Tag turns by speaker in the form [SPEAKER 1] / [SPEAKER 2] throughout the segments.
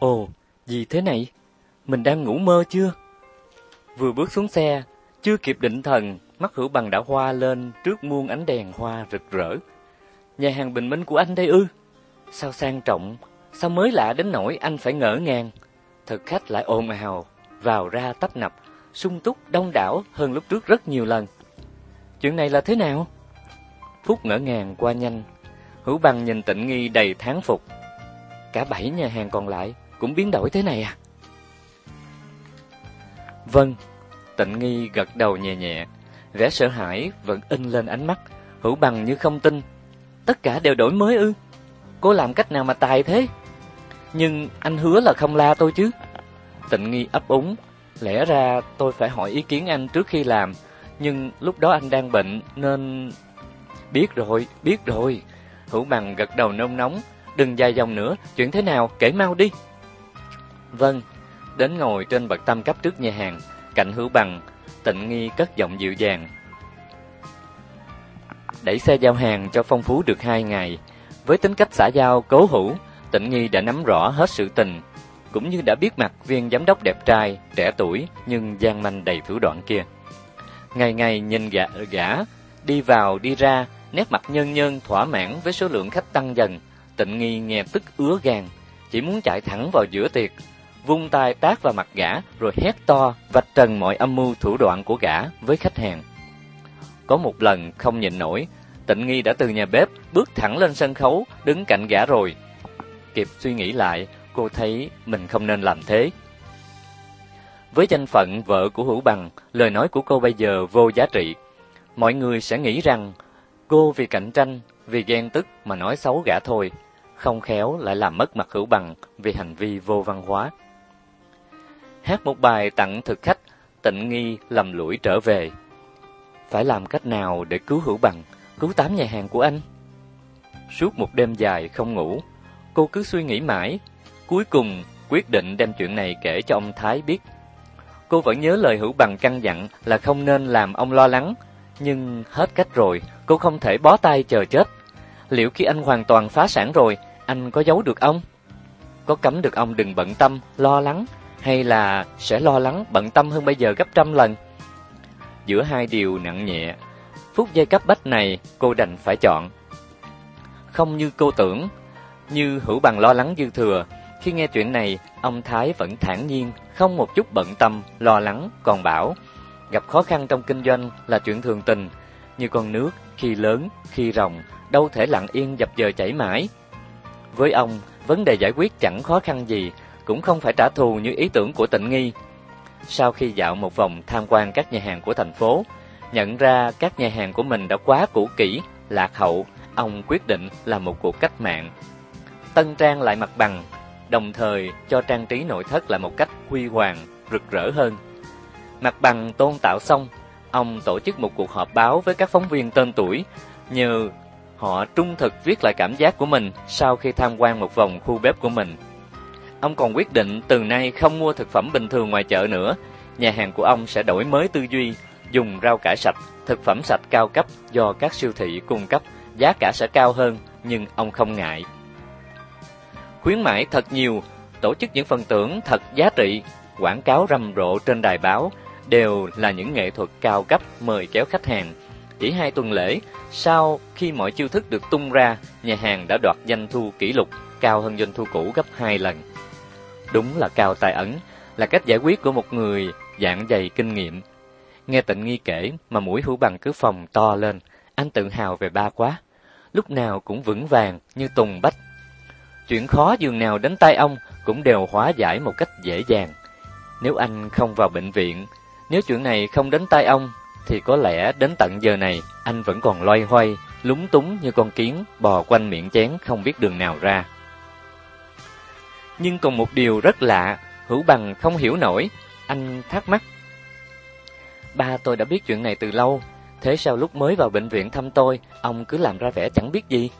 [SPEAKER 1] Ồ, gì thế này? Mình đang ngủ mơ chưa? Vừa bước xuống xe, chưa kịp định thần, mắt Hữu Bằng đã hoa lên trước muôn ánh đèn hoa rực rỡ. Nhà hàng bình minh của anh đây ư? Sao sang trọng, sao mới lạ đến nỗi anh phải ngỡ ngàng. Thực khách lại ồn ào, vào ra tấp nập, sung túc đông đảo hơn lúc trước rất nhiều lần. Chuyện này là thế nào? Phút ngỡ ngàng qua nhanh, Hữu Bằng nhìn Tịnh Nghi đầy thán phục. Cả 7 nhà hàng còn lại cũng biến đổi thế này à? Vâng, Tịnh Nghi gật đầu nhẹ nhẹ, vẻ sợ hãi vẫn in lên ánh mắt. Hữu Bằng như không tin. Tất cả đều đổi mới ư? Cô làm cách nào mà tài thế? Nhưng anh hứa là không la tôi chứ? Tịnh Nghi ấp úng. Lẽ ra tôi phải hỏi ý kiến anh trước khi làm, nhưng lúc đó anh đang bệnh nên... Biết rồi. Hữu Bằng gật đầu nôn nóng. Đừng dài dòng nữa, chuyện thế nào, kể mau đi. Vâng, đến ngồi trên bậc tam cấp trước nhà hàng, cạnh Hữu Bằng, Tịnh Nghi cất giọng dịu dàng. Đẩy xe giao hàng cho phong phú được 2 ngày, với tính cách xã giao cố hữu, Tịnh Nghi đã nắm rõ hết sự tình, cũng như đã biết mặt viên giám đốc đẹp trai, trẻ tuổi nhưng gian manh đầy thủ đoạn kia. Ngày ngày nhìn gã đi vào đi ra, nét mặt nhơn nhơn thỏa mãn với số lượng khách tăng dần, Tịnh Nghi nghe tức ứa gan, chỉ muốn chạy thẳng vào giữa tiệc, vung tay tát vào mặt gã rồi hét to vạch trần mọi âm mưu thủ đoạn của gã với khách hàng. Có một lần không nhịn nổi, Tịnh Nghi đã từ nhà bếp bước thẳng lên sân khấu đứng cạnh gã rồi. Kịp suy nghĩ lại, cô thấy mình không nên làm thế. Với danh phận vợ của Hữu Bằng, lời nói của cô bây giờ vô giá trị. Mọi người sẽ nghĩ rằng cô vì cạnh tranh, vì ghen tức mà nói xấu gã thôi, không khéo lại làm mất mặt Hữu Bằng vì hành vi vô văn hóa. Hát một bài tặng thực khách, Tịnh Nghi lầm lũi trở về. Phải làm cách nào để cứu Hữu Bằng, cứu 8 nhà hàng của anh? Suốt một đêm dài không ngủ, cô cứ suy nghĩ mãi, cuối cùng quyết định đem chuyện này kể cho ông Thái biết. Cô vẫn nhớ lời Hữu Bằng căn dặn là không nên làm ông lo lắng, nhưng hết cách rồi, cô không thể bó tay chờ chết. Liệu khi anh hoàn toàn phá sản rồi, anh có giấu được ông? Có cấm được ông đừng bận tâm, lo lắng, hay là sẽ lo lắng, bận tâm hơn bây giờ gấp trăm lần? Giữa hai điều nặng nhẹ, phút giây cấp bách này cô đành phải chọn. Không như cô tưởng, như Hữu Bằng lo lắng dư thừa. Khi nghe chuyện này, ông Thái vẫn thản nhiên, không một chút bận tâm, lo lắng, còn bảo gặp khó khăn trong kinh doanh là chuyện thường tình, như con nước khi lớn, khi ròng, đâu thể lặng yên dập dờn chảy mãi. Với ông, vấn đề giải quyết chẳng khó khăn gì, cũng không phải trả thù như ý tưởng của Tịnh Nghi. Sau khi dạo một vòng tham quan các nhà hàng của thành phố, nhận ra các nhà hàng của mình đã quá cũ kỹ, lạc hậu, ông quyết định làm một cuộc cách mạng. Tân trang lại mặt bằng, đồng thời cho trang trí nội thất lại một cách huy hoàng, rực rỡ hơn. Mặt bằng tôn tạo xong, ông tổ chức một cuộc họp báo với các phóng viên tên tuổi, nhờ họ trung thực viết lại cảm giác của mình sau khi tham quan một vòng khu bếp của mình. Ông còn quyết định từ nay không mua thực phẩm bình thường ngoài chợ nữa, nhà hàng của ông sẽ đổi mới tư duy, dùng rau cải sạch, thực phẩm sạch cao cấp do các siêu thị cung cấp, giá cả sẽ cao hơn, nhưng ông không ngại. Khuyến mãi thật nhiều, tổ chức những phần thưởng thật giá trị, quảng cáo rầm rộ trên đài báo, đều là những nghệ thuật cao cấp mời kéo khách hàng. Chỉ 2 tuần lễ, sau khi mọi chiêu thức được tung ra, nhà hàng đã đoạt doanh thu kỷ lục, cao hơn doanh thu cũ gấp 2 lần. Đúng là cao tài ẩn, là cách giải quyết của một người dạng dày kinh nghiệm. Nghe Tịnh Nghi kể mà mũi Hữu Bằng cứ phồng to lên, anh tự hào về ba quá. Lúc nào cũng vững vàng như tùng bách. Chuyện khó dường nào đến tay ông cũng đều hóa giải một cách dễ dàng. Nếu anh không vào bệnh viện, nếu chuyện này không đến tay ông, thì có lẽ đến tận giờ này anh vẫn còn loay hoay, lúng túng như con kiến bò quanh miệng chén không biết đường nào ra. Nhưng còn một điều rất lạ, Hữu Bằng không hiểu nổi. Anh thắc mắc. Ba tôi đã biết chuyện này từ lâu, thế sao lúc mới vào bệnh viện thăm tôi, ông cứ làm ra vẻ chẳng biết gì?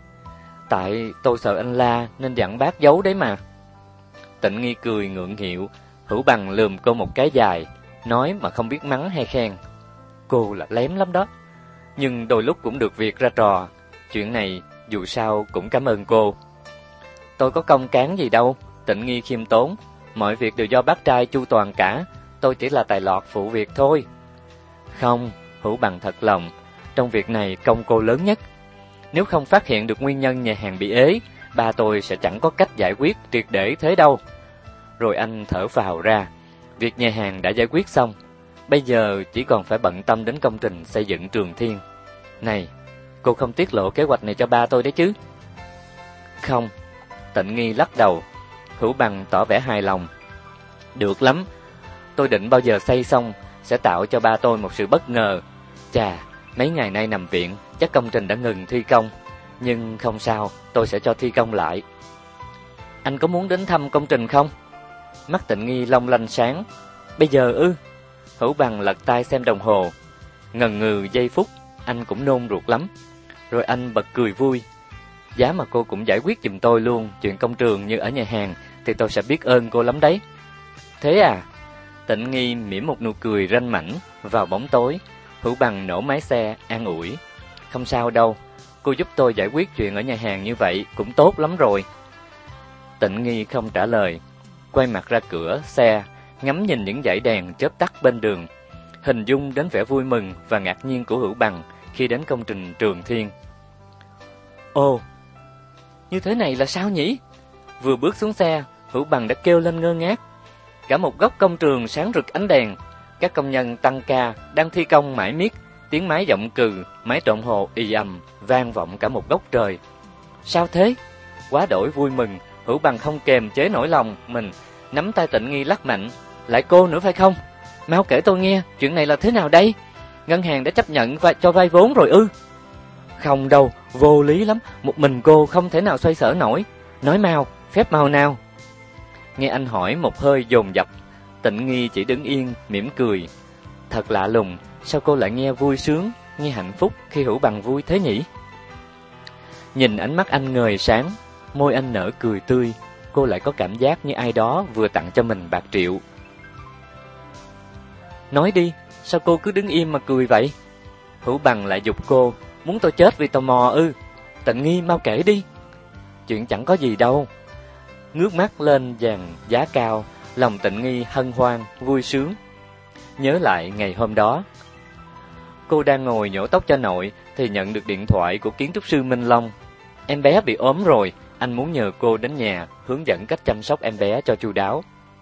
[SPEAKER 1] Tại tôi sợ anh la nên dặn bác giấu đấy mà. Tịnh Nghi cười ngượng nghịu, Hữu Bằng lườm cô một cái dài, nói mà không biết mắng hay khen. Cô là lém lắm đó, nhưng đôi lúc cũng được việc ra trò. Chuyện này dù sao cũng cảm ơn cô. Tôi có công cán gì đâu, Tịnh Nghi khiêm tốn, mọi việc đều do bác trai chu toàn cả, tôi chỉ là tài lọt phụ việc thôi. Không, Hữu Bằng thật lòng, trong việc này công cô lớn nhất. Nếu không phát hiện được nguyên nhân nhà hàng bị ế, ba tôi sẽ chẳng có cách giải quyết triệt để thế đâu. Rồi anh thở phào ra, việc nhà hàng đã giải quyết xong, bây giờ chỉ còn phải bận tâm đến công trình xây dựng Trường Thiên. Này, cô không tiết lộ kế hoạch này cho ba tôi đấy chứ? Không, Tịnh Nghi lắc đầu. Hữu Bằng tỏ vẻ hài lòng. Được lắm, tôi định bao giờ xây xong sẽ tạo cho ba tôi một sự bất ngờ. Chà, mấy ngày nay nằm viện, chắc công trình đã ngừng thi công. Nhưng không sao, tôi sẽ cho thi công lại. Anh có muốn đến thăm công trình không? Mắt Tịnh Nghi long lanh sáng. Bây giờ ư? Hữu Bằng lật tay xem đồng hồ. Ngần ngừ giây phút, anh cũng nôn ruột lắm. Rồi anh bật cười vui. Giá mà cô cũng giải quyết giùm tôi luôn chuyện công trường như ở nhà hàng, thì tôi sẽ biết ơn cô lắm đấy. Thế à? Tịnh Nghi mỉm một nụ cười ranh mãnh vào bóng tối. Hữu Bằng nổ máy xe an ủi. Không sao đâu, cô giúp tôi giải quyết chuyện ở nhà hàng như vậy cũng tốt lắm rồi. Tịnh Nghi không trả lời, quay mặt ra cửa xe, ngắm nhìn những dãy đèn chớp tắt bên đường, hình dung đến vẻ vui mừng và ngạc nhiên của Hữu Bằng khi đến công trình Trường Thiên. Ồ, như thế này là sao nhỉ? Vừa bước xuống xe, Hữu Bằng đã kêu lên ngơ ngác. Cả một góc công trường sáng rực ánh đèn, các công nhân tăng ca đang thi công mãi miết, tiếng máy giọng cừ, máy trộn hồ ì ầm vang vọng cả một góc trời. Sao thế? Quá đổi vui mừng, Hữu Bằng không kềm chế nỗi lòng mình, nắm tay Tịnh Nghi lắc mạnh. Lại cô nữa phải không? Mau kể tôi nghe, chuyện này là thế nào đây? Ngân hàng đã chấp nhận và cho vay vốn rồi ư? Không đâu, vô lý lắm, một mình cô không thể nào xoay sở nổi. Nói mau, phép màu nào? Nghe anh hỏi một hơi dồn dập, Tịnh Nghi chỉ đứng yên, mỉm cười. Thật lạ lùng, sao cô lại nghe vui sướng, nghe hạnh phúc khi Hữu Bằng vui thế nhỉ? Nhìn ánh mắt anh ngời sáng, môi anh nở cười tươi, cô lại có cảm giác như ai đó vừa tặng cho mình bạc triệu. Nói đi, sao cô cứ đứng im mà cười vậy? Hữu Bằng lại giục cô, muốn tôi chết vì tò mò ư? Tịnh Nghi mau kể đi. Chuyện chẳng có gì đâu. Ngước mắt lên dàn giá cao, lòng Tịnh Nghi hân hoan, vui sướng. Nhớ lại ngày hôm đó, cô đang ngồi nhổ tóc cho nội thì nhận được điện thoại của kiến trúc sư Minh Long. Em bé bị ốm rồi, anh muốn nhờ cô đến nhà hướng dẫn cách chăm sóc em bé cho chu đáo.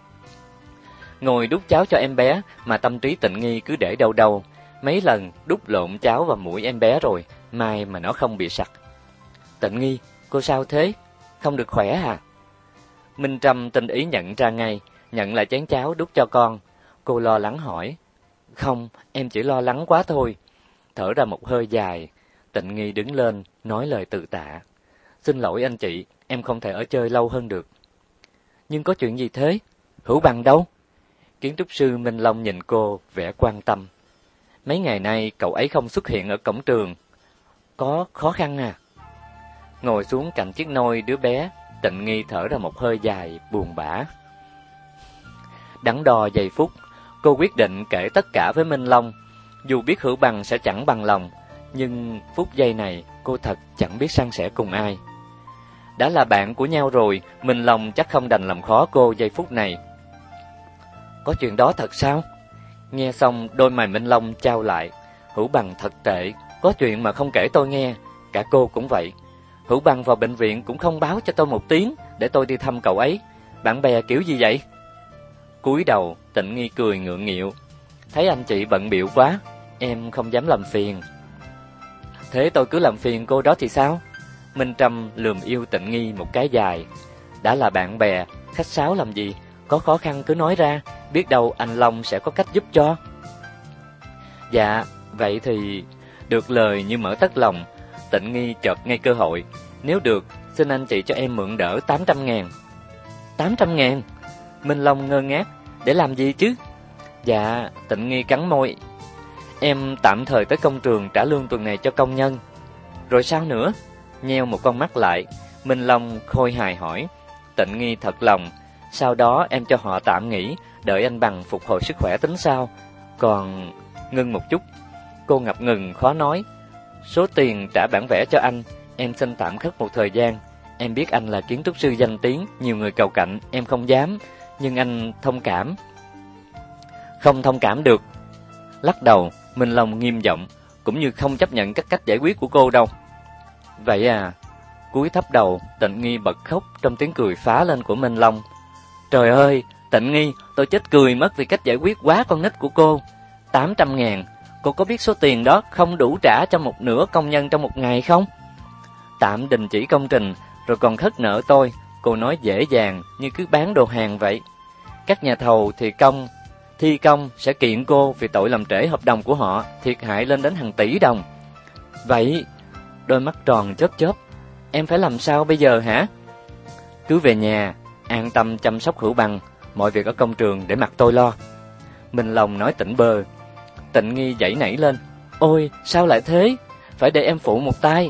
[SPEAKER 1] Ngồi đút cháo cho em bé mà tâm trí Tịnh Nghi cứ để đâu đâu. Mấy lần đút lộn cháo vào mũi em bé rồi, may mà nó không bị sặc. Tịnh Nghi, cô sao thế? Không được khỏe à? Minh Trâm tinh ý nhận ra ngay, nhận lại chén cháo đút cho con. Cô lo lắng hỏi. Không, em chỉ lo lắng quá thôi. Thở ra một hơi dài, Tịnh Nghi đứng lên, nói lời từ tạ. Xin lỗi anh chị, em không thể ở chơi lâu hơn được. Nhưng có chuyện gì thế? Hữu Bằng đâu? Kiến trúc sư Minh Long nhìn cô, vẻ quan tâm. Mấy ngày nay cậu ấy không xuất hiện ở cổng trường. Có khó khăn à? Ngồi xuống cạnh chiếc nôi đứa bé, Tịnh Nghi thở ra một hơi dài, buồn bã. Đắn đo giây phút, cô quyết định kể tất cả với Minh Long. Dù biết Hữu Bằng sẽ chẳng bằng lòng, nhưng phút giây này cô thật chẳng biết san sẻ cùng ai. Đã là bạn của nhau rồi, Minh Long chắc không đành làm khó cô giây phút này. Có chuyện đó thật sao? Nghe xong đôi mày Minh Long trao lại. Hữu Bằng thật tệ, có chuyện mà không kể tôi nghe. Cả cô cũng vậy. Hữu Bằng vào bệnh viện cũng không báo cho tôi một tiếng để tôi đi thăm cậu ấy. Bạn bè kiểu gì vậy? Cúi đầu, Tịnh Nghi cười ngượng nghịu. Thấy anh chị bận bịu quá, em không dám làm phiền. Thế tôi cứ làm phiền cô đó thì sao? Minh Trâm lườm yêu Tịnh Nghi một cái dài. Đã là bạn bè, khách sáo làm gì? Có khó khăn cứ nói ra, biết đâu anh Long sẽ có cách giúp cho. Dạ, vậy thì... Được lời như mở tất lòng, Tịnh Nghi chợt ngay cơ hội. Nếu được, xin anh chị cho em mượn đỡ 800.000. 800.000? Minh Long ngơ ngác. Để làm gì chứ? Dạ, Tịnh Nghi cắn môi. Em tạm thời tới công trường trả lương tuần này cho công nhân. Rồi sao nữa? Nheo một con mắt lại, Minh Long khôi hài hỏi. Tịnh Nghi thật lòng. Sau đó em cho họ tạm nghỉ, đợi anh Bằng phục hồi sức khỏe tính sao. Còn... Ngưng một chút, cô ngập ngừng khó nói. Số tiền trả bản vẽ cho anh, em xin tạm khất một thời gian. Em biết anh là kiến trúc sư danh tiếng, nhiều người cầu cạnh, em không dám, nhưng anh thông cảm. Không thông cảm được. Lắc đầu, Minh Long nghiêm giọng, cũng như không chấp nhận các cách giải quyết của cô đâu. Vậy à? Cúi thấp đầu, Tịnh Nghi bật khóc trong tiếng cười phá lên của Minh Long. Trời ơi, Tịnh Nghi, tôi chết cười mất vì cách giải quyết quá con nít của cô. 800.000, cô có biết số tiền đó không đủ trả cho một nửa công nhân trong một ngày không? Tạm đình chỉ công trình, rồi còn khất nợ tôi, cô nói dễ dàng như cứ bán đồ hàng vậy. Các nhà thầu thi công sẽ kiện cô vì tội làm trễ hợp đồng của họ, thiệt hại lên đến hàng tỷ đồng. Vậy, đôi mắt tròn chớp chớp, em phải làm sao bây giờ hả? Cứ về nhà, an tâm chăm sóc Hữu Bằng, mọi việc ở công trường để mặc tôi lo. Minh Long nói tỉnh bơ. Tịnh Nghi giãy nảy lên. Ôi, sao lại thế? Phải để em phụ một tay.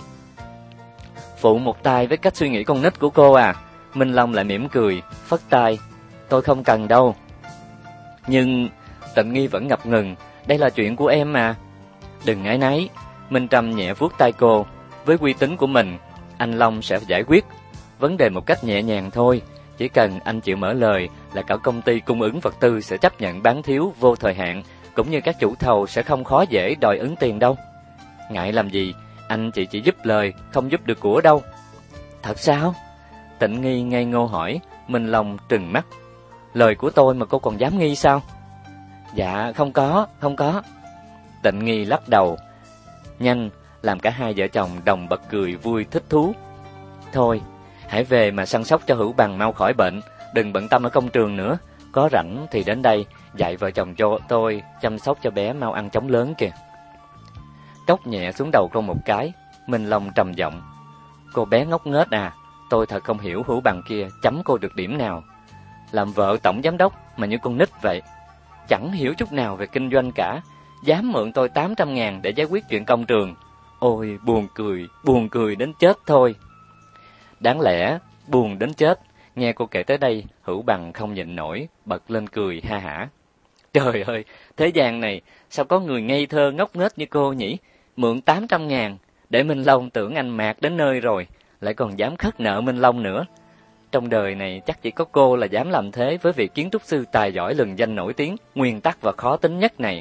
[SPEAKER 1] Phụ một tay với cách suy nghĩ con nít của cô à? Minh Long lại mỉm cười, phất tay. Tôi không cần đâu. Nhưng Tịnh Nghi vẫn ngập ngừng. Đây là chuyện của em mà. Đừng áy náy. Minh Trâm nhẹ vuốt tay cô. Với uy tín của mình, anh Long sẽ giải quyết vấn đề một cách nhẹ nhàng thôi. Chỉ cần anh chịu mở lời là cả công ty cung ứng vật tư sẽ chấp nhận bán thiếu vô thời hạn, cũng như các chủ thầu sẽ không khó dễ đòi ứng tiền đâu. Ngại làm gì, anh chị chỉ giúp lời, không giúp được của đâu. Thật sao? Tịnh Nghi ngây ngô hỏi. Minh Long trừng mắt. Lời của tôi mà cô còn dám nghi sao? Dạ, không có. Tịnh Nghi lắc đầu. Nhanh, làm cả hai vợ chồng đồng bật cười vui thích thú. Thôi, hãy về mà săn sóc cho Hữu Bằng mau khỏi bệnh, đừng bận tâm ở công trường nữa. Có rảnh thì đến đây, dạy vợ chồng cho tôi chăm sóc cho bé mau ăn chóng lớn kìa. Tróc nhẹ xuống đầu cô một cái, Minh Long trầm giọng. Cô bé ngốc nghếch à, tôi thật không hiểu Hữu Bằng kia chấm cô được điểm nào. Làm vợ tổng giám đốc mà như con nít vậy. Chẳng hiểu chút nào về kinh doanh cả, dám mượn tôi 800.000 để giải quyết chuyện công trường. Ôi, buồn cười đến chết thôi. Đáng lẽ, buồn đến chết. Nghe cô kể tới đây, Hữu Bằng không nhịn nổi, bật lên cười ha hả. Trời ơi, thế gian này, sao có người ngây thơ ngốc nghếch như cô nhỉ? Mượn 800.000, để Minh Long tưởng anh mạt đến nơi rồi, lại còn dám khất nợ Minh Long nữa. Trong đời này chắc chỉ có cô là dám làm thế với vị kiến trúc sư tài giỏi lừng danh nổi tiếng, nguyên tắc và khó tính nhất này.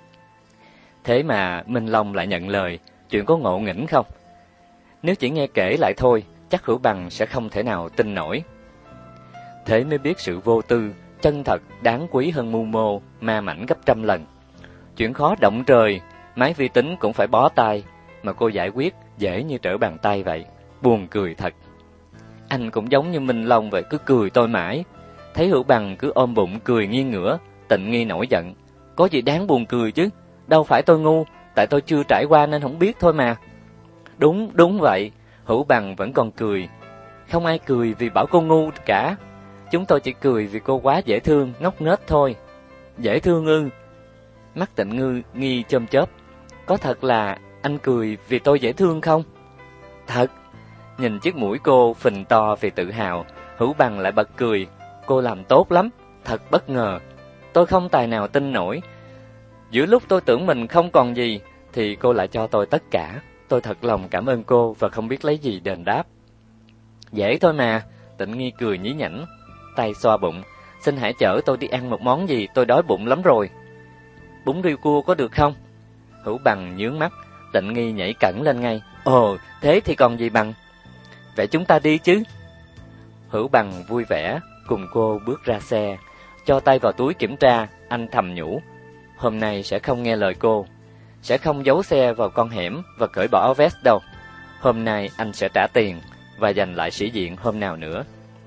[SPEAKER 1] Thế mà Minh Long lại nhận lời, chuyện có ngộ nghĩnh không? Nếu chỉ nghe kể lại thôi, chắc Hữu Bằng sẽ không thể nào tin nổi. Thế mới biết sự vô tư, chân thật, đáng quý hơn mưu mô, ma mảnh gấp trăm lần. Chuyện khó động trời, máy vi tính cũng phải bó tay, mà cô giải quyết dễ như trở bàn tay vậy. Buồn cười thật. Anh cũng giống như Minh Long vậy, cứ cười tôi mãi. Thấy Hữu Bằng cứ ôm bụng cười nghiêng ngửa, Tịnh Nghi nổi giận. Có gì đáng buồn cười chứ? Đâu phải tôi ngu, tại tôi chưa trải qua nên không biết thôi mà. Đúng vậy, Hữu Bằng vẫn còn cười. Không ai cười vì bảo cô ngu cả. Chúng tôi chỉ cười vì cô quá dễ thương, ngốc nghếch thôi. Dễ thương ư? Mắt Tịnh Nghi chớp chớp. Có thật là anh cười vì tôi dễ thương không? Thật. Nhìn chiếc mũi cô phình to vì tự hào, Hữu Bằng lại bật cười. Cô làm tốt lắm, thật bất ngờ. Tôi không tài nào tin nổi. Giữa lúc tôi tưởng mình không còn gì, thì cô lại cho tôi tất cả. Tôi thật lòng cảm ơn cô và không biết lấy gì đền đáp. Dễ thôi mà, Tịnh Nghi cười nhí nhảnh, tay xoa bụng. Xin hãy chở tôi đi ăn một món gì, tôi đói bụng lắm rồi. Bún riêu cua có được không? Hữu Bằng nhướng mắt, Tịnh Nghi nhảy cẫng lên ngay. Ồ, thế thì còn gì bằng. Vậy chúng ta đi chứ? Hữu Bằng vui vẻ, cùng cô bước ra xe, cho tay vào túi kiểm tra, anh thầm nhủ. Hôm nay sẽ không nghe lời cô, sẽ không giấu xe vào con hẻm và cởi bỏ áo vest đâu. Hôm nay anh sẽ trả tiền và giành lại sĩ diện hôm nào nữa.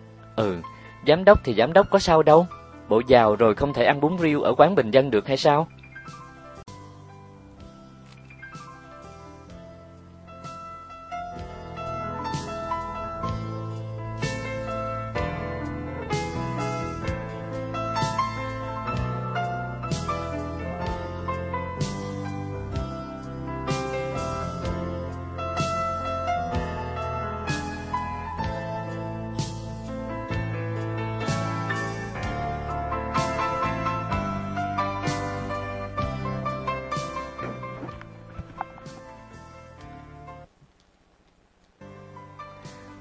[SPEAKER 1] Giám đốc thì giám đốc có sao đâu. Bộ giàu rồi không thể ăn bún riêu ở quán bình dân được hay sao?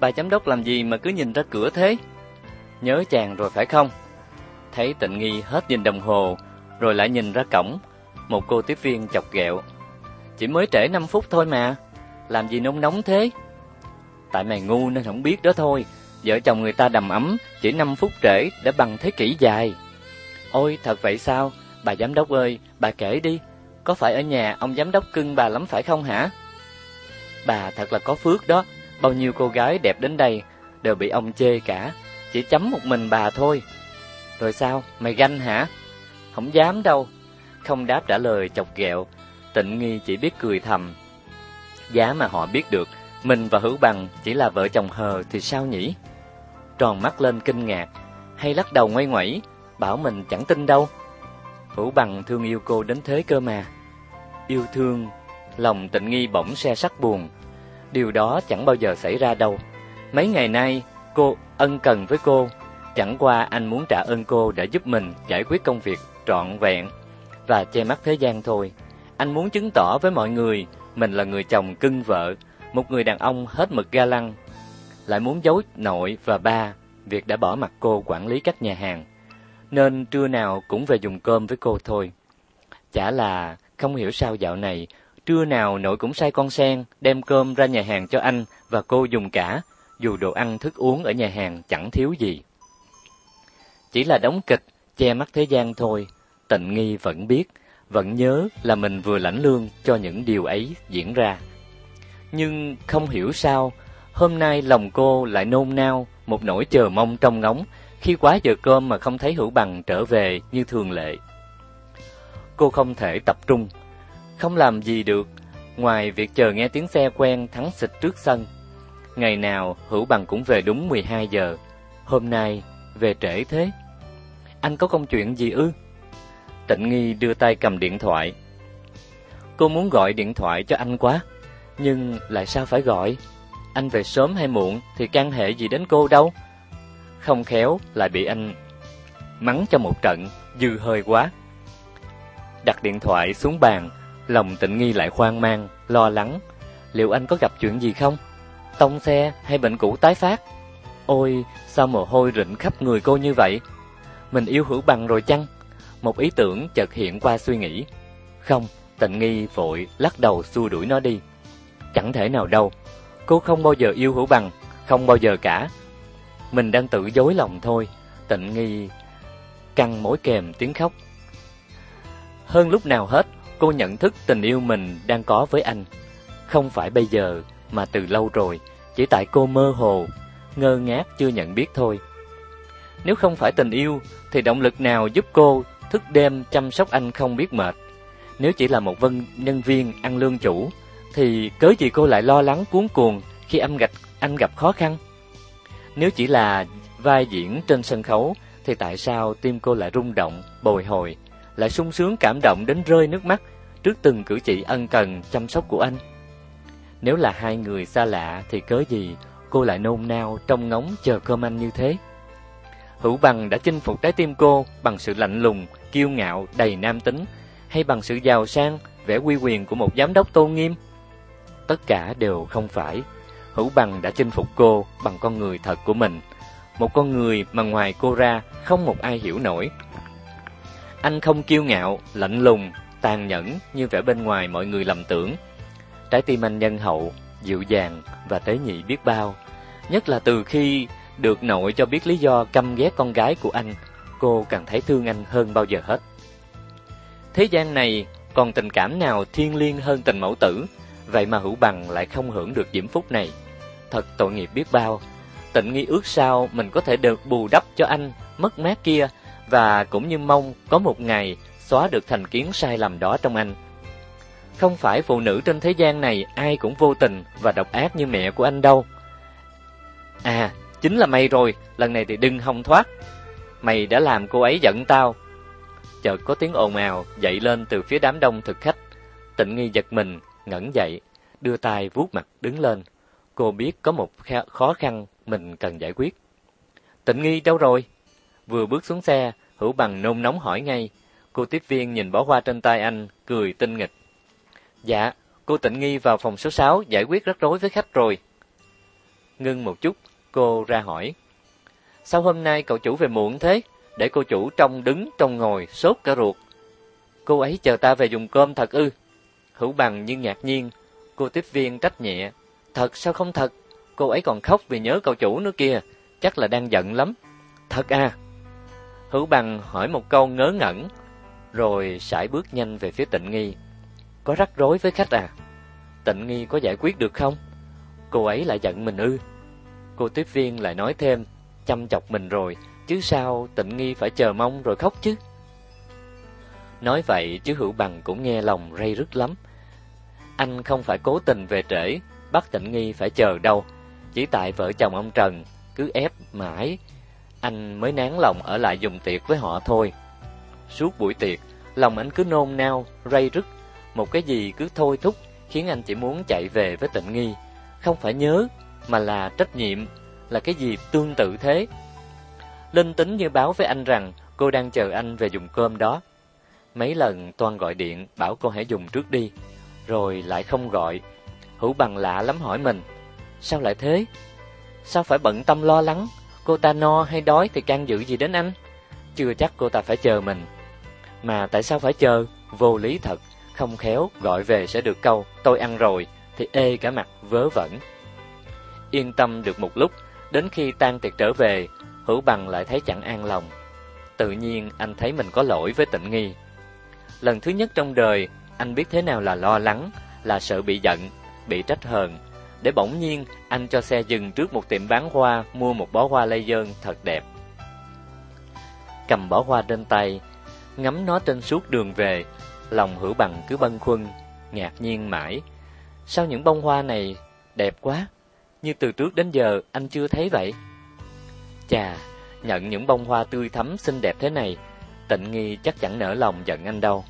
[SPEAKER 1] bà giám đốc làm gì mà cứ nhìn ra cửa thế? Nhớ chàng rồi phải không? Thấy Tịnh Nghi hết nhìn đồng hồ, rồi lại nhìn ra cổng, một cô tiếp viên chọc ghẹo. Chỉ mới trễ 5 phút thôi mà, làm gì nôn nóng thế? Tại mày ngu nên không biết đó thôi, vợ chồng người ta đầm ấm, chỉ 5 phút trễ đã bằng thế kỷ dài. Ôi, thật vậy sao? Bà giám đốc ơi, bà kể đi, có phải ở nhà ông giám đốc cưng bà lắm phải không hả? Bà thật là có phước đó, bao nhiêu cô gái đẹp đến đây đều bị ông chê cả, chỉ chấm một mình bà thôi. Rồi sao, mày ganh hả? Không dám đâu. Không đáp trả lời chọc ghẹo, Tịnh Nghi chỉ biết cười thầm. Giá mà họ biết được mình và Hữu Bằng chỉ là vợ chồng hờ thì sao nhỉ? Tròn mắt lên kinh ngạc, hay lắc đầu ngoay ngoẩy, bảo mình chẳng tin đâu. Hữu Bằng thương yêu cô đến thế cơ mà. Yêu thương, lòng Tịnh Nghi bỗng se sắt buồn. Điều đó chẳng bao giờ xảy ra đâu. Mấy ngày nay cô ân cần với cô, chẳng qua anh muốn trả ơn cô đã giúp mình giải quyết công việc trọn vẹn và che mắt thế gian thôi. Anh muốn chứng tỏ với mọi người mình là người chồng cưng vợ, một người đàn ông hết mực ga lăng. Lại muốn giấu nội và ba việc đã bỏ mặc cô quản lý các nhà hàng, nên trưa nào cũng về dùng cơm với cô thôi. Chả là không hiểu sao dạo này trưa nào nội cũng sai con Sen đem cơm ra nhà hàng cho anh và cô dùng cả, dù đồ ăn thức uống ở nhà hàng chẳng thiếu gì. Chỉ là đóng kịch che mắt thế gian thôi. Tịnh Nghi vẫn biết, vẫn nhớ là mình vừa lãnh lương cho những điều ấy diễn ra. Nhưng không hiểu sao, hôm nay lòng cô lại nôn nao, một nỗi chờ mong trông ngóng, khi quá giờ cơm mà không thấy Hữu Bằng trở về như thường lệ. Cô không thể tập trung, không làm gì được, ngoài việc chờ nghe tiếng xe quen thắng xịt trước sân. Ngày nào Hữu Bằng cũng về đúng 12 giờ, hôm nay về trễ thế. Anh có công chuyện gì ư? Tịnh Nghi đưa tay cầm điện thoại. Cô muốn gọi điện thoại cho anh quá, nhưng lại sao phải gọi? Anh về sớm hay muộn thì can hệ gì đến cô đâu. Không khéo lại bị anh mắng cho một trận, dư hơi quá. Đặt điện thoại xuống bàn, lòng Tịnh Nghi lại hoang mang, lo lắng. Liệu anh có gặp chuyện gì không? Tông xe hay bệnh cũ tái phát? Ôi, sao mồ hôi rịn khắp người cô như vậy? Mình yêu Hữu Bằng rồi chăng? Một ý tưởng chợt hiện qua suy nghĩ. Không, Tịnh Nghi vội lắc đầu xua đuổi nó đi. Chẳng thể nào đâu, cô không bao giờ yêu Hữu Bằng, không bao giờ cả. Mình đang tự dối lòng thôi. Tịnh Nghi căng môi kèm tiếng khóc. Hơn lúc nào hết, cô nhận thức tình yêu mình đang có với anh. Không phải bây giờ, mà từ lâu rồi, chỉ tại cô mơ hồ, ngơ ngác chưa nhận biết thôi. Nếu không phải tình yêu, thì động lực nào giúp cô thức đêm chăm sóc anh không biết mệt? Nếu chỉ là một nhân viên ăn lương chủ, thì cớ gì cô lại lo lắng cuống cuồng khi anh gặp khó khăn? Nếu chỉ là vai diễn trên sân khấu, thì tại sao tim cô lại rung động, bồi hồi, lại sung sướng cảm động đến rơi nước mắt trước từng cử chỉ ân cần chăm sóc của anh? Nếu là hai người xa lạ thì cớ gì cô lại nôn nao trông ngóng chờ cơm anh như thế? Hữu Bằng đã chinh phục trái tim cô bằng sự lạnh lùng, kiêu ngạo, đầy nam tính, hay bằng sự giàu sang, vẻ uy quyền của một giám đốc tôn nghiêm? Tất cả đều không phải. Hữu Bằng đã chinh phục cô bằng con người thật của mình, một con người mà ngoài cô ra không một ai hiểu nổi. Anh không kiêu ngạo, lạnh lùng, tàn nhẫn như vẻ bên ngoài mọi người lầm tưởng. Trái tim anh nhân hậu, dịu dàng và tế nhị biết bao. Nhất là từ khi được nội cho biết lý do căm ghét con gái của anh, cô càng thấy thương anh hơn bao giờ hết. Thế gian này còn tình cảm nào thiêng liêng hơn tình mẫu tử, vậy mà Hữu Bằng lại không hưởng được diễm phúc này. Thật tội nghiệp biết bao. Tịnh Nghi ước sao mình có thể được bù đắp cho anh mất mát kia, và cũng như mong có một ngày xóa được thành kiến sai lầm đó trong anh. Không phải phụ nữ trên thế gian này ai cũng vô tình và độc ác như mẹ của anh đâu. À, chính là mày rồi, lần này thì đừng hòng thoát. Mày đã làm cô ấy giận tao. Chợt có tiếng ồn ào dậy lên từ phía đám đông thực khách. Tịnh Nghi giật mình, ngẩng dậy, đưa tay vuốt mặt đứng lên. Cô biết có một khó khăn mình cần giải quyết. Tịnh Nghi đâu rồi? Vừa bước xuống xe, Hữu Bằng nôn nóng hỏi ngay. Cô tiếp viên nhìn bó hoa trên tay anh, cười tinh nghịch. Dạ, cô Tịnh Nghi vào phòng số 6 giải quyết rắc rối với khách rồi. Ngưng một chút, cô ra hỏi: sao hôm nay cậu chủ về muộn thế? Để cô chủ trông đứng trông ngồi, sốt cả ruột. Cô ấy chờ ta về dùng cơm thật ư? Hữu Bằng như ngạc nhiên. Cô tiếp viên trách nhẹ: thật sao không thật? Cô ấy còn khóc vì nhớ cậu chủ nữa kìa, chắc là đang giận lắm. Thật à? Hữu Bằng hỏi một câu ngớ ngẩn, rồi sải bước nhanh về phía Tịnh Nghi. Có rắc rối với khách à? Tịnh Nghi có giải quyết được không? Cô ấy lại giận mình ư? Cô tiếp viên lại nói thêm, chăm chọc mình rồi, chứ sao Tịnh Nghi phải chờ mong rồi khóc chứ? Nói vậy chứ Hữu Bằng cũng nghe lòng ray rứt lắm. Anh không phải cố tình về trễ, bắt Tịnh Nghi phải chờ đâu. Chỉ tại vợ chồng ông Trần cứ ép mãi, anh mới nán lòng ở lại dùng tiệc với họ thôi. Suốt buổi tiệc, lòng anh cứ nôn nao, ray rứt. Một cái gì cứ thôi thúc, khiến anh chỉ muốn chạy về với Tịnh Nghi. Không phải nhớ, mà là trách nhiệm, là cái gì tương tự thế. Linh tính như báo với anh rằng cô đang chờ anh về dùng cơm đó. Mấy lần Toan gọi điện bảo cô hãy dùng trước đi, rồi lại không gọi. Hữu Bằng lạ lắm hỏi mình, sao lại thế? Sao phải bận tâm lo lắng? Cô ta no hay đói thì can dự gì đến anh? Chưa chắc cô ta phải chờ mình. Mà tại sao phải chờ? Vô lý thật. Không khéo gọi về sẽ được câu tôi ăn rồi, thì ê cả mặt vớ vẩn. Yên tâm được một lúc, đến khi tan tiệc trở về, Hữu Bằng lại thấy chẳng an lòng. Tự nhiên anh thấy mình có lỗi với Tịnh Nghi. Lần thứ nhất trong đời, anh biết thế nào là lo lắng, là sợ bị giận, bị trách hờn. Để bỗng nhiên anh cho xe dừng trước một tiệm bán hoa, mua một bó hoa lây dơn thật đẹp. Cầm bó hoa trên tay, ngắm nó trên suốt đường về, lòng Hữu Bằng cứ bâng khuâng, ngạc nhiên mãi. Sao những bông hoa này đẹp quá, như từ trước đến giờ anh chưa thấy vậy. Chà, nhận những bông hoa tươi thắm xinh đẹp thế này, Tịnh Nghi chắc chẳng nỡ lòng giận anh đâu.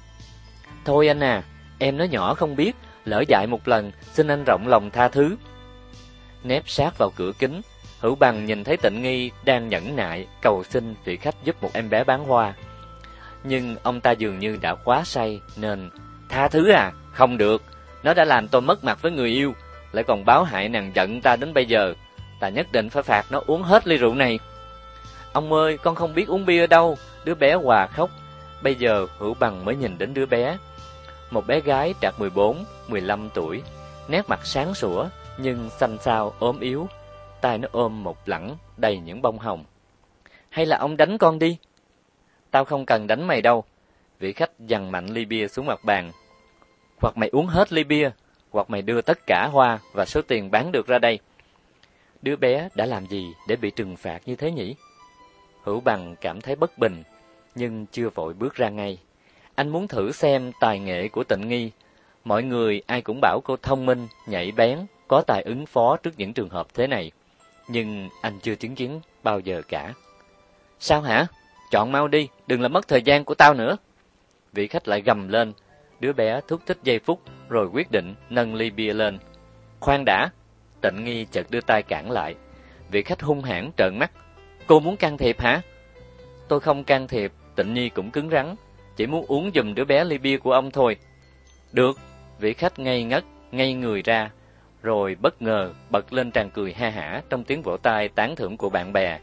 [SPEAKER 1] Thôi anh à, em nói nhỏ không biết, lỡ dại một lần, xin anh rộng lòng tha thứ. Nép sát vào cửa kính, Hữu Bằng nhìn thấy Tịnh Nghi đang nhẫn nại cầu xin vị khách giúp một em bé bán hoa. Nhưng ông ta dường như đã quá say nên: tha thứ à? Không được, nó đã làm tôi mất mặt với người yêu, lại còn báo hại nàng giận ta đến bây giờ. Ta nhất định phải phạt nó uống hết ly rượu này. Ông ơi, con không biết uống bia đâu. Đứa bé òa khóc. Bây giờ Hữu Bằng mới nhìn đến đứa bé. Một bé gái trạc 14, 15 tuổi, nét mặt sáng sủa nhưng xanh xao ốm yếu, tay nó ôm một lẵng đầy những bông hồng. Hay là ông đánh con đi? Tao không cần đánh mày đâu. Vị khách giằng mạnh ly bia xuống mặt bàn. Hoặc mày uống hết ly bia, hoặc mày đưa tất cả hoa và số tiền bán được ra đây. Đứa bé đã làm gì để bị trừng phạt như thế nhỉ? Hữu Bằng cảm thấy bất bình, nhưng chưa vội bước ra ngay. Anh muốn thử xem tài nghệ của Tịnh Nghi. Mọi người ai cũng bảo cô thông minh, nhạy bén, có tài ứng phó trước những trường hợp thế này. Nhưng anh chưa chứng kiến bao giờ cả. Sao hả? Chọn mau đi, đừng làm mất thời gian của tao nữa. Vị khách lại gầm lên. Đứa bé thúc thích giây phút, rồi quyết định nâng ly bia lên. Khoan đã! Tịnh Nghi chợt đưa tay cản lại. Vị khách hung hãn trợn mắt. Cô muốn can thiệp hả? Tôi không can thiệp. Tịnh Nhi cũng cứng rắn. Chỉ muốn uống giùm đứa bé ly bia của ông thôi. Được! Vị khách ngây ngất, ngây người ra, rồi bất ngờ bật lên tràng cười ha hả trong tiếng vỗ tay tán thưởng của bạn bè.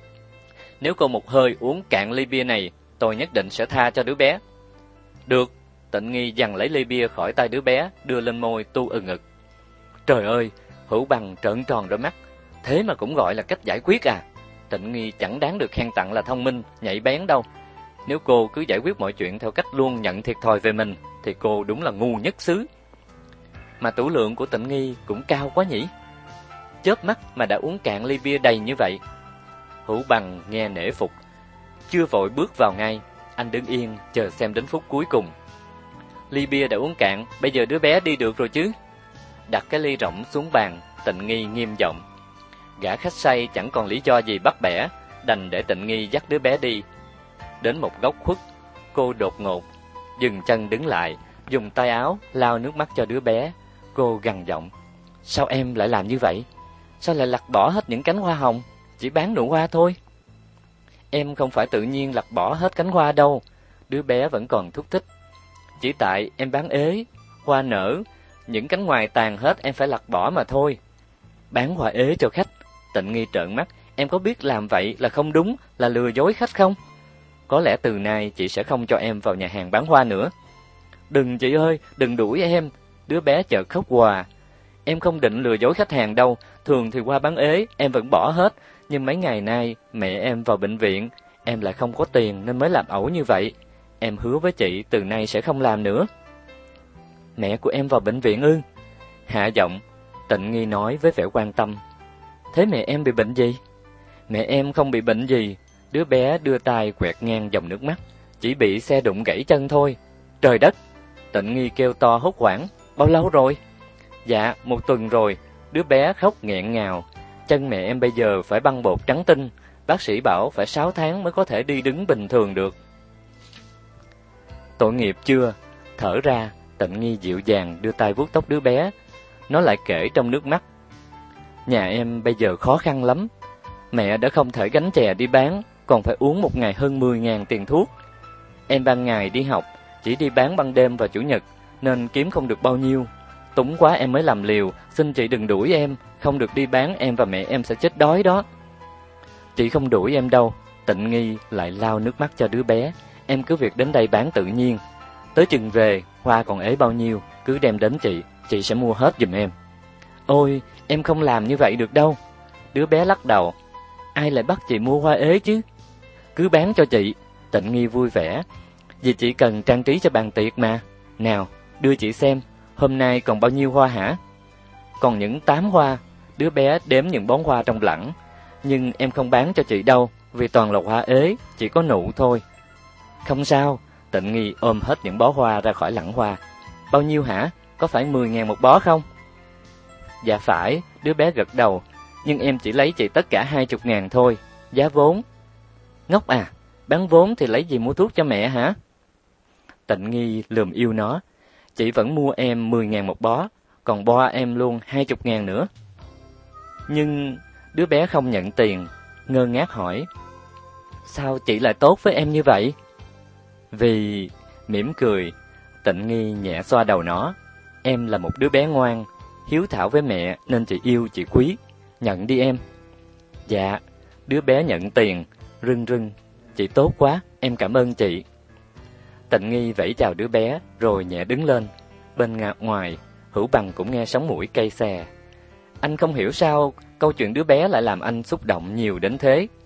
[SPEAKER 1] Nếu cô một hơi uống cạn ly bia này, tôi nhất định sẽ tha cho đứa bé. Được! Tịnh Nghi giằng lấy ly bia khỏi tay đứa bé, đưa lên môi tu ngực. Trời ơi! Hữu Bằng trợn tròn đôi mắt. Thế mà cũng gọi là cách giải quyết à? Tịnh Nghi chẳng đáng được khen tặng là thông minh, nhạy bén đâu. Nếu cô cứ giải quyết mọi chuyện theo cách luôn nhận thiệt thòi về mình, thì cô đúng là ngu nhất xứ. Mà tửu lượng của Tịnh Nghi cũng cao quá nhỉ? Chớp mắt mà đã uống cạn ly bia đầy như vậy. Hữu Bằng nghe nể phục, chưa vội bước vào ngay. Anh đứng yên chờ xem đến phút cuối cùng. Ly bia đã uống cạn, bây giờ đứa bé đi được rồi chứ? Đặt cái ly rỗng xuống bàn, Tịnh Nghi nghiêm giọng. Gã khách say chẳng còn lý do gì bắt bẻ, đành để Tịnh Nghi dắt đứa bé đi. Đến một góc khuất, cô đột ngột dừng chân đứng lại, dùng tay áo lau nước mắt cho đứa bé. Cô gằn giọng. Sao em lại làm như vậy? Sao lại lặt bỏ hết những cánh hoa hồng, chỉ bán nụ hoa thôi? Em không phải tự nhiên lặt bỏ hết cánh hoa đâu. Đứa bé vẫn còn thúc thích. Chỉ tại em bán ế, hoa nở, những cánh ngoài tàn hết em phải lặt bỏ mà thôi. bán hoa ế cho khách. Tịnh Nghi trợn mắt, em có biết làm vậy là không đúng, là lừa dối khách không? Có lẽ từ nay chị sẽ không cho em vào nhà hàng bán hoa nữa. Đừng chị ơi, đừng đuổi em. Đứa bé chợt khóc òa. Em không định lừa dối khách hàng đâu, thường thì hoa bán ế em vẫn bỏ hết, nhưng mấy ngày nay mẹ em vào bệnh viện, em lại không có tiền nên mới làm ẩu như vậy. Em hứa với chị từ nay sẽ không làm nữa. Mẹ của em vào bệnh viện ư? Hạ giọng, Tịnh Nghi nói với vẻ quan tâm. Thế mẹ em bị bệnh gì? Mẹ em không bị bệnh gì. Đứa bé đưa tay quẹt ngang dòng nước mắt. Chỉ bị xe đụng gãy chân thôi. Trời đất! Tịnh Nghi kêu to hốt hoảng. Bao lâu rồi? Dạ, 1 tuần rồi. Đứa bé khóc nghẹn ngào. Chân mẹ em bây giờ phải băng bột trắng tinh. Bác sĩ bảo phải 6 tháng mới có thể đi đứng bình thường được. Tội nghiệp chưa? Thở ra, Tịnh Nghi dịu dàng đưa tay vuốt tóc đứa bé. Nó lại kể trong nước mắt. Nhà em bây giờ khó khăn lắm. Mẹ đã không thể gánh chè đi bán, còn phải uống một ngày hơn 10.000 tiền thuốc. Em ban ngày đi học, chỉ đi bán ban đêm và chủ nhật, nên kiếm không được bao nhiêu. Túng quá em mới làm liều, xin chị đừng đuổi em, không được đi bán em và mẹ em sẽ chết đói đó. Chị không đuổi em đâu. Tịnh Nghi lại lau nước mắt cho đứa bé. Em cứ việc đến đây bán tự nhiên. Tới chừng về, hoa còn ế bao nhiêu, cứ đem đến chị sẽ mua hết giùm em. Ôi, em không làm như vậy được đâu. Đứa bé lắc đầu. Ai lại bắt chị mua hoa ế chứ? Cứ bán cho chị. Tịnh Nghi vui vẻ. Vì chị cần trang trí cho bàn tiệc mà. Nào, đưa chị xem, hôm nay còn bao nhiêu hoa hả? Còn những 8 hoa. Đứa bé đếm những bó hoa trong lẵng. Nhưng em không bán cho chị đâu, vì toàn là hoa ế, chỉ có nụ thôi. Không sao. Tịnh Nghi ôm hết những bó hoa ra khỏi lẵng hoa. Bao nhiêu hả? Có phải 10.000 một bó không? Dạ phải. Đứa bé gật đầu. Nhưng em chỉ lấy chị tất cả 20.000 thôi. Giá vốn. Ngốc à, bán vốn thì lấy gì mua thuốc cho mẹ hả? Tịnh Nghi lườm yêu nó. Chị vẫn mua em 10.000 một bó, còn bo em luôn 20.000 nữa. Nhưng đứa bé không nhận tiền, ngơ ngác hỏi. Sao chị lại tốt với em như vậy? Vì... Mỉm cười, Tịnh Nghi nhẹ xoa đầu nó. Em là một đứa bé ngoan, hiếu thảo với mẹ nên chị yêu chị quý. Nhận đi em. Dạ. Đứa bé nhận tiền, rưng rưng. Chị tốt quá, em cảm ơn chị. Tịnh Nghi vẫy chào đứa bé, rồi nhẹ đứng lên. Bên ngoài, Hữu Bằng cũng nghe sống mũi cay xè. Anh không hiểu sao câu chuyện đứa bé lại làm anh xúc động nhiều đến thế.